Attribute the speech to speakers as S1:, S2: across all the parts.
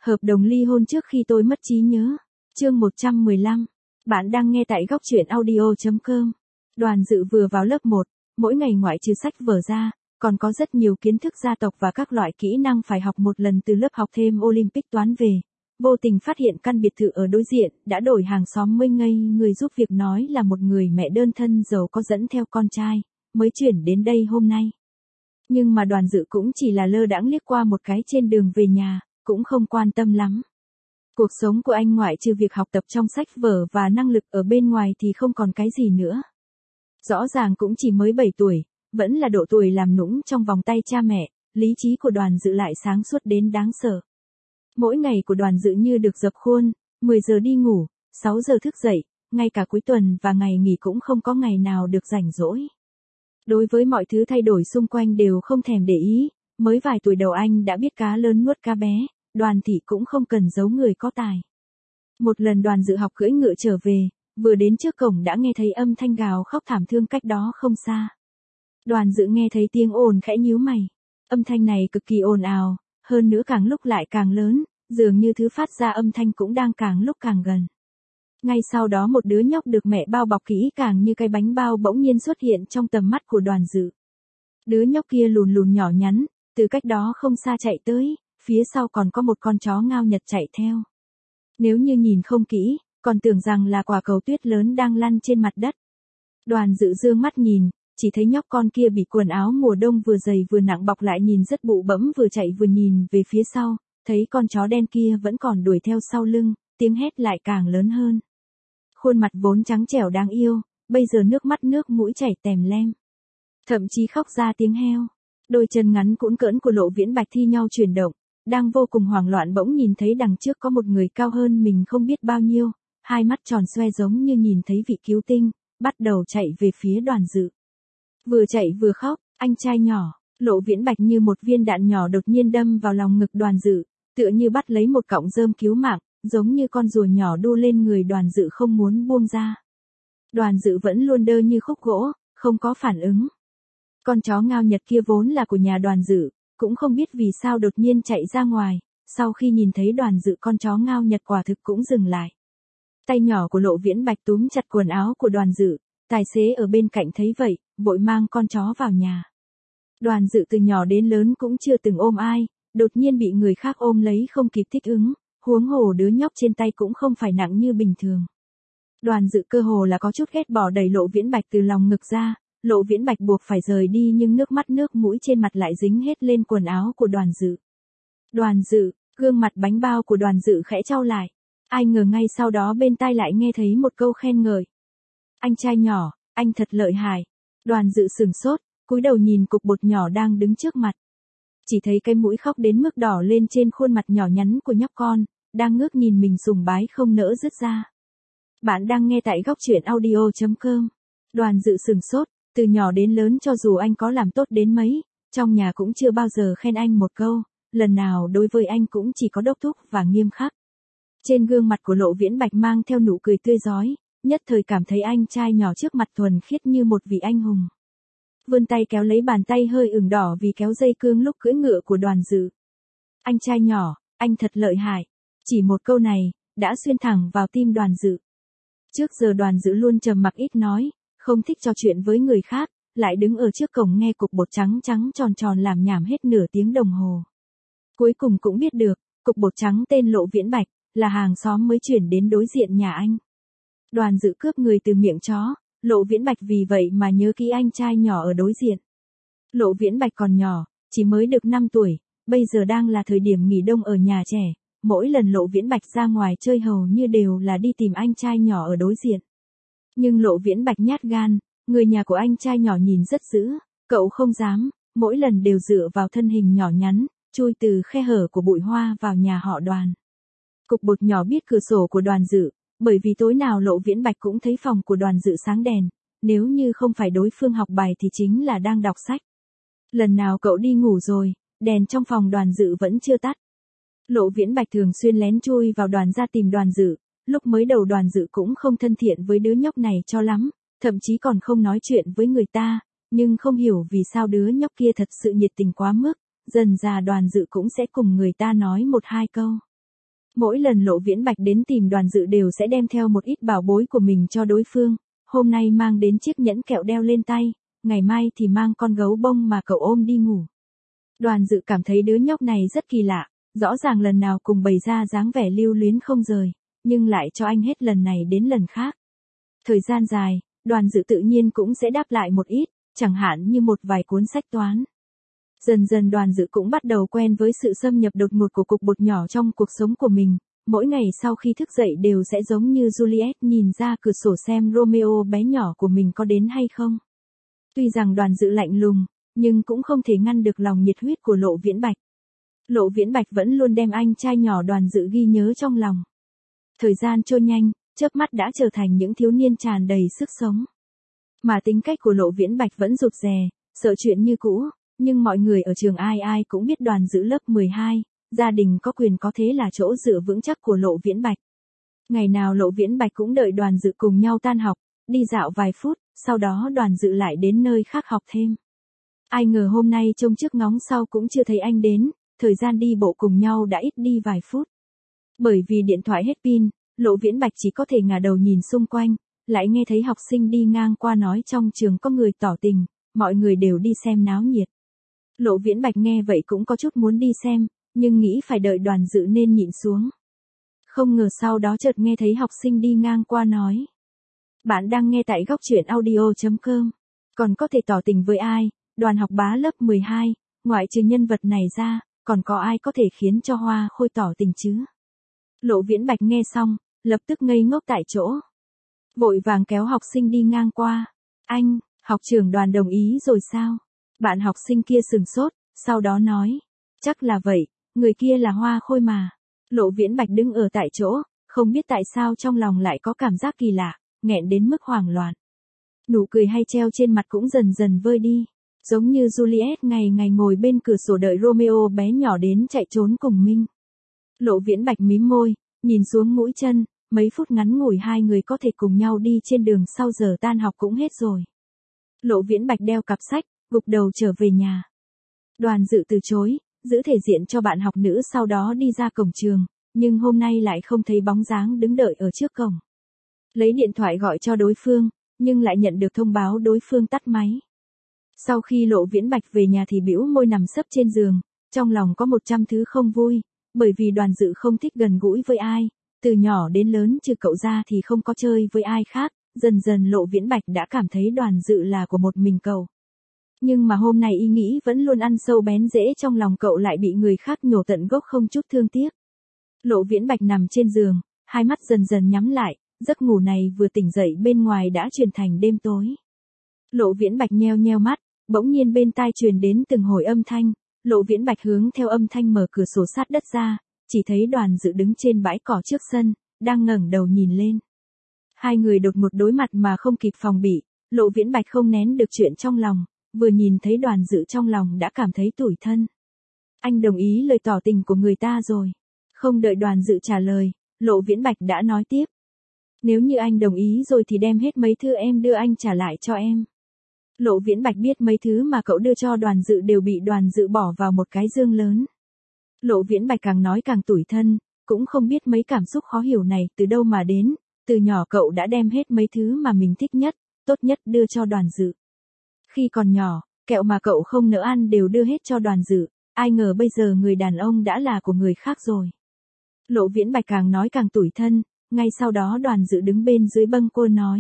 S1: Hợp đồng ly hôn trước khi tôi mất trí nhớ. Chương 115. Bạn đang nghe tại góc truyện audio.com. Đoàn Dự vừa vào lớp 1, mỗi ngày ngoại trừ sách vở ra, còn có rất nhiều kiến thức gia tộc và các loại kỹ năng phải học một lần từ lớp học thêm Olympic toán về. Vô tình phát hiện căn biệt thự ở đối diện, đã đổi hàng xóm mới ngây người giúp việc nói là một người mẹ đơn thân giàu có dẫn theo con trai, mới chuyển đến đây hôm nay. Nhưng mà Đoàn Dự cũng chỉ là lơ đãng liếc qua một cái trên đường về nhà, cũng không quan tâm lắm. Cuộc sống của anh ngoại trừ việc học tập trong sách vở và năng lực ở bên ngoài thì không còn cái gì nữa. Rõ ràng cũng chỉ mới 7 tuổi, vẫn là độ tuổi làm nũng trong vòng tay cha mẹ, lý trí của Đoàn Dự lại sáng suốt đến đáng sợ. Mỗi ngày của Đoàn Dự như được dập khuôn, 10 giờ đi ngủ, 6 giờ thức dậy, ngay cả cuối tuần và ngày nghỉ cũng không có ngày nào được rảnh rỗi. Đối với mọi thứ thay đổi xung quanh đều không thèm để ý, mới vài tuổi đầu anh đã biết cá lớn nuốt cá bé, Đoàn thị cũng không cần giấu người có tài. Một lần Đoàn Dự học cưỡi ngựa trở về, vừa đến trước cổng đã nghe thấy âm thanh gào khóc thảm thương cách đó không xa. Đoàn Dự nghe thấy tiếng ồn khẽ nhíu mày. Âm thanh này cực kỳ ồn ào, hơn nữa càng lúc lại càng lớn, dường như thứ phát ra âm thanh cũng đang càng lúc càng gần. Ngay sau đó một đứa nhóc được mẹ bao bọc kỹ càng như cái bánh bao bỗng nhiên xuất hiện trong tầm mắt của Đoàn Dự. Đứa nhóc kia lùn lùn nhỏ nhắn, từ cách đó không xa chạy tới, phía sau còn có một con chó ngao Nhật chạy theo. Nếu như nhìn không kỹ, còn tưởng rằng là quả cầu tuyết lớn đang lăn trên mặt đất. Đoàn Dự dương mắt nhìn, chỉ thấy nhóc con kia bị quần áo mùa đông vừa dày vừa nặng bọc lại nhìn rất bụ bẫm, vừa chạy vừa nhìn về phía sau, thấy con chó đen kia vẫn còn đuổi theo sau lưng, tiếng hét lại càng lớn hơn. Khuôn mặt vốn trắng trẻo đáng yêu, bây giờ nước mắt nước mũi chảy tèm lem. Thậm chí khóc ra tiếng heo. Đôi chân ngắn cũn cỡn của Lộ Viễn Bạch thi nhau chuyển động, đang vô cùng hoảng loạn bỗng nhìn thấy đằng trước có một người cao hơn mình không biết bao nhiêu, hai mắt tròn xoe giống như nhìn thấy vị cứu tinh, bắt đầu chạy về phía Đoàn Dự. Vừa chạy vừa khóc, anh trai nhỏ, Lộ Viễn Bạch như một viên đạn nhỏ đột nhiên đâm vào lòng ngực Đoàn Dự, tựa như bắt lấy một cọng rơm cứu mạng, giống như con rùa nhỏ đu lên người Đoàn Dự không muốn buông ra. Đoàn Dự vẫn luôn đơ như khúc gỗ, không có phản ứng. Con chó ngao Nhật kia vốn là của nhà Đoàn Dự, cũng không biết vì sao đột nhiên chạy ra ngoài, sau khi nhìn thấy Đoàn Dự con chó ngao Nhật quả thực cũng dừng lại. Tay nhỏ của Lộ Viễn Bạch túm chặt quần áo của Đoàn Dự, tài xế ở bên cạnh thấy vậy, vội mang con chó vào nhà. Đoàn Dự từ nhỏ đến lớn cũng chưa từng ôm ai, đột nhiên bị người khác ôm lấy không kịp thích ứng, huống hồ đứa nhóc trên tay cũng không phải nặng như bình thường. Đoàn Dự cơ hồ là có chút ghét bỏ đẩy Lộ Viễn Bạch từ lòng ngực ra, Lộ Viễn Bạch buộc phải rời đi nhưng nước mắt nước mũi trên mặt lại dính hết lên quần áo của Đoàn Dự. Đoàn Dự, gương mặt bánh bao của Đoàn Dự khẽ chau lại. Ai ngờ ngay sau đó bên tai lại nghe thấy một câu khen ngợi. Anh trai nhỏ, anh thật lợi hại. Đoàn Dự sửng sốt, cúi đầu nhìn cục bột nhỏ đang đứng trước mặt. Chỉ thấy cái mũi khóc đến mức đỏ lên trên khuôn mặt nhỏ nhắn của nhóc con, đang ngước nhìn mình sùng bái không nỡ dứt ra. Bạn đang nghe tại góc truyện audio.com. Đoàn Dự sửng sốt, từ nhỏ đến lớn cho dù anh có làm tốt đến mấy, trong nhà cũng chưa bao giờ khen anh một câu, lần nào đối với anh cũng chỉ có đốc thúc và nghiêm khắc. Trên gương mặt của Lộ Viễn Bạch mang theo nụ cười tươi rói, nhất thời cảm thấy anh trai nhỏ trước mặt thuần khiết như một vị anh hùng. Vươn tay kéo lấy bàn tay hơi ửng đỏ vì kéo dây cương lúc cưỡi ngựa của Đoàn Dự. Anh trai nhỏ, anh thật lợi hại. Chỉ một câu này, đã xuyên thẳng vào tim Đoàn Dự. Trước giờ Đoàn Dự luôn trầm mặc ít nói, không thích trò chuyện với người khác, lại đứng ở trước cổng nghe cục bột trắng trắng tròn tròn làm nhảm hết nửa tiếng đồng hồ. Cuối cùng cũng biết được, cục bột trắng tên Lộ Viễn Bạch, là hàng xóm mới chuyển đến đối diện nhà anh. Đoàn Dự cướp người từ miệng chó, Lộ Viễn Bạch vì vậy mà nhớ kỹ anh trai nhỏ ở đối diện. Lộ Viễn Bạch còn nhỏ, chỉ mới được 5 tuổi, bây giờ đang là thời điểm nghỉ đông ở nhà trẻ, mỗi lần Lộ Viễn Bạch ra ngoài chơi hầu như đều là đi tìm anh trai nhỏ ở đối diện. Nhưng Lộ Viễn Bạch nhát gan, người nhà của anh trai nhỏ nhìn rất dữ, cậu không dám, mỗi lần đều dựa vào thân hình nhỏ nhắn, chui từ khe hở của bụi hoa vào nhà họ Đoàn. Cục bột nhỏ biết cửa sổ của Đoàn Dự, bởi vì tối nào Lộ Viễn Bạch cũng thấy phòng của Đoàn Dự sáng đèn, nếu như không phải đối phương học bài thì chính là đang đọc sách. Lần nào cậu đi ngủ rồi, đèn trong phòng Đoàn Dự vẫn chưa tắt. Lộ Viễn Bạch thường xuyên lén chui vào Đoàn ra tìm Đoàn Dự, lúc mới đầu Đoàn Dự cũng không thân thiện với đứa nhóc này cho lắm, thậm chí còn không nói chuyện với người ta, nhưng không hiểu vì sao đứa nhóc kia thật sự nhiệt tình quá mức, dần dà Đoàn Dự cũng sẽ cùng người ta nói một hai câu. Mỗi lần Lộ Viễn Bạch đến tìm Đoàn Dự đều sẽ đem theo một ít bảo bối của mình cho đối phương, hôm nay mang đến chiếc nhẫn kẹo đeo lên tay, ngày mai thì mang con gấu bông mà cậu ôm đi ngủ. Đoàn Dự cảm thấy đứa nhóc này rất kỳ lạ, rõ ràng lần nào cùng bày ra dáng vẻ lưu luyến không rời, nhưng lại cho anh hết lần này đến lần khác. Thời gian dài, Đoàn Dự tự nhiên cũng sẽ đáp lại một ít, chẳng hạn như một vài cuốn sách toán. Dần dần Đoàn Dự cũng bắt đầu quen với sự xâm nhập đột ngột của cục bột nhỏ trong cuộc sống của mình, mỗi ngày sau khi thức dậy đều sẽ giống như Juliet nhìn ra cửa sổ xem Romeo bé nhỏ của mình có đến hay không. Tuy rằng Đoàn Dự lạnh lùng, nhưng cũng không thể ngăn được lòng nhiệt huyết của Lộ Viễn Bạch. Lộ Viễn Bạch vẫn luôn đem anh trai nhỏ Đoàn Dự ghi nhớ trong lòng. Thời gian trôi nhanh, chớp mắt đã trở thành những thiếu niên tràn đầy sức sống. Mà tính cách của Lộ Viễn Bạch vẫn rụt rè, sợ chuyện như cũ, nhưng mọi người ở trường ai ai cũng biết Đoàn Dự lớp 12, gia đình có quyền có thế là chỗ dựa vững chắc của Lộ Viễn Bạch. Ngày nào Lộ Viễn Bạch cũng đợi Đoàn Dự cùng nhau tan học, đi dạo vài phút, sau đó Đoàn Dự lại đến nơi khác học thêm. Ai ngờ hôm nay trông trước ngóng sau cũng chưa thấy anh đến, thời gian đi bộ cùng nhau đã ít đi vài phút. Bởi vì điện thoại hết pin, Lộ Viễn Bạch chỉ có thể ngả đầu nhìn xung quanh, lại nghe thấy học sinh đi ngang qua nói trong trường có người tỏ tình, mọi người đều đi xem náo nhiệt. Lộ Viễn Bạch nghe vậy cũng có chút muốn đi xem, nhưng nghĩ phải đợi Đoàn Dự nên nhịn xuống. Không ngờ sau đó chợt nghe thấy học sinh đi ngang qua nói. Bạn đang nghe tại góc truyện audio.com. Còn có thể tỏ tình với ai? Đoàn học bá lớp 12, ngoại trừ nhân vật này ra, còn có ai có thể khiến cho Hoa Khôi tỏ tình chứ? Lộ Viễn Bạch nghe xong, lập tức ngây ngốc tại chỗ. Vội vàng kéo học sinh đi ngang qua. Anh, học trưởng Đoàn đồng ý rồi sao? Bạn học sinh kia sừng sốt, sau đó nói. Chắc là vậy, người kia là Hoa Khôi mà. Lộ Viễn Bạch đứng ở tại chỗ, không biết tại sao trong lòng lại có cảm giác kỳ lạ, nghẹn đến mức hoảng loạn. Nụ cười hay treo trên mặt cũng dần dần vơi đi. Giống như Juliet ngày ngày ngồi bên cửa sổ đợi Romeo bé nhỏ đến chạy trốn cùng Minh. Lộ Viễn Bạch mím môi, nhìn xuống mũi chân, mấy phút ngắn ngủi hai người có thể cùng nhau đi trên đường sau giờ tan học cũng hết rồi. Lộ Viễn Bạch đeo cặp sách, gục đầu trở về nhà. Đoàn Dự từ chối, giữ thể diện cho bạn học nữ sau đó đi ra cổng trường, nhưng hôm nay lại không thấy bóng dáng đứng đợi ở trước cổng. Lấy điện thoại gọi cho đối phương, nhưng lại nhận được thông báo đối phương tắt máy. Sau khi Lộ Viễn Bạch về nhà thì bĩu môi nằm sấp trên giường, trong lòng có 100 thứ không vui, bởi vì Đoàn Dự không thích gần gũi với ai, từ nhỏ đến lớn trừ cậu ra thì không có chơi với ai khác, dần dần Lộ Viễn Bạch đã cảm thấy Đoàn Dự là của một mình cậu. Nhưng mà hôm nay ý nghĩ vẫn luôn ăn sâu bén rễ trong lòng cậu lại bị người khác nhổ tận gốc không chút thương tiếc. Lộ Viễn Bạch nằm trên giường, hai mắt dần dần nhắm lại, giấc ngủ này vừa tỉnh dậy bên ngoài đã chuyển thành đêm tối. Lộ Viễn Bạch nheo nheo mắt, bỗng nhiên bên tai truyền đến từng hồi âm thanh, Lộ Viễn Bạch hướng theo âm thanh mở cửa sổ sát đất ra, chỉ thấy Đoàn Dự đứng trên bãi cỏ trước sân, đang ngẩng đầu nhìn lên. Hai người đột ngột đối mặt mà không kịp phòng bị, Lộ Viễn Bạch không nén được chuyện trong lòng, vừa nhìn thấy Đoàn Dự trong lòng đã cảm thấy tủi thân. Anh đồng ý lời tỏ tình của người ta rồi. Không đợi Đoàn Dự trả lời, Lộ Viễn Bạch đã nói tiếp. Nếu như anh đồng ý rồi thì đem hết mấy thứ em đưa anh trả lại cho em. Lộ Viễn Bạch biết mấy thứ mà cậu đưa cho Đoàn Dự đều bị Đoàn Dự bỏ vào một cái dương lớn. Lộ Viễn Bạch càng nói càng tủi thân, cũng không biết mấy cảm xúc khó hiểu này từ đâu mà đến, từ nhỏ cậu đã đem hết mấy thứ mà mình thích nhất, tốt nhất đưa cho Đoàn Dự. Khi còn nhỏ, kẹo mà cậu không nỡ ăn đều đưa hết cho Đoàn Dự, ai ngờ bây giờ người đàn ông đã là của người khác rồi. Lộ Viễn Bạch càng nói càng tủi thân, ngay sau đó Đoàn Dự đứng bên dưới bâng quơ nói.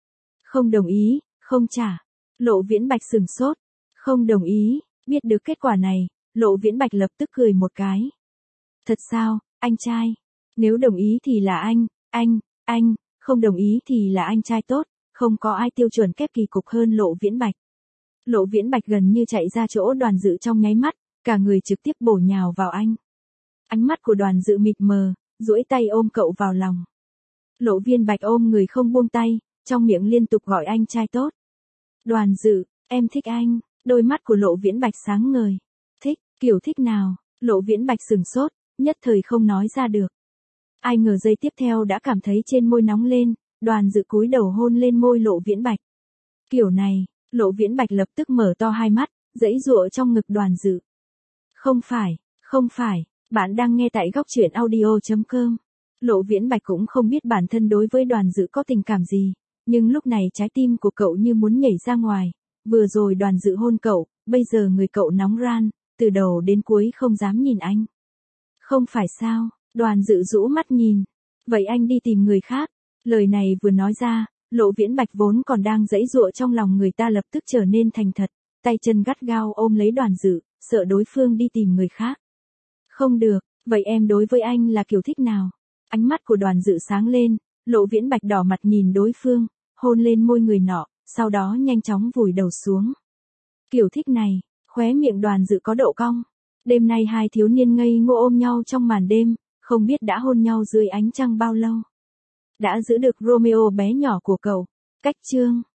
S1: Không đồng ý, không trả. Lộ Viễn Bạch sừng sốt. Không đồng ý, biết được kết quả này, Lộ Viễn Bạch lập tức cười một cái. Thật sao, anh trai? Nếu đồng ý thì là anh, không đồng ý thì là anh trai tốt, không có ai tiêu chuẩn kép kỳ cục hơn Lộ Viễn Bạch. Lộ Viễn Bạch gần như chạy ra chỗ Đoàn Dự trong nháy mắt, cả người trực tiếp bổ nhào vào anh. Ánh mắt của Đoàn Dự mịt mờ, duỗi tay ôm cậu vào lòng. Lộ Viễn Bạch ôm người không buông tay, trong miệng liên tục gọi anh trai tốt. Đoàn Dự, em thích anh. Đôi mắt của Lộ Viễn Bạch sáng ngời. Thích, kiểu thích nào? Lộ Viễn Bạch sừng sốt, nhất thời không nói ra được. Ai ngờ giây tiếp theo đã cảm thấy trên môi nóng lên, Đoàn Dự cúi đầu hôn lên môi Lộ Viễn Bạch. Kiểu này, Lộ Viễn Bạch lập tức mở to hai mắt, giãy giụa trong ngực Đoàn Dự. Không phải, Bạn đang nghe tại góc truyện audio.com. Lộ Viễn Bạch cũng không biết bản thân đối với Đoàn Dự có tình cảm gì, nhưng lúc này trái tim của cậu như muốn nhảy ra ngoài. Vừa rồi Đoàn Dự hôn cậu, bây giờ người cậu nóng ran, từ đầu đến cuối không dám nhìn anh. Không phải sao? Đoàn Dự rũ mắt nhìn. Vậy anh đi tìm người khác. Lời này vừa nói ra, Lộ Viễn Bạch vốn còn đang giãy giụa trong lòng người ta lập tức trở nên thành thật, tay chân gắt gao ôm lấy Đoàn Dự, sợ đối phương đi tìm người khác. Không được, vậy em đối với anh là kiểu thích nào? Ánh mắt của Đoàn Dự sáng lên, Lộ Viễn Bạch đỏ mặt nhìn đối phương, hôn lên môi người nọ, sau đó nhanh chóng vùi đầu xuống. Kiểu thích này, khóe miệng Đoàn Dự có độ cong. Đêm nay hai thiếu niên ngây ngô ôm nhau trong màn đêm, không biết đã hôn nhau dưới ánh trăng bao lâu. Đã giữ được Romeo bé nhỏ của cậu. Cách chương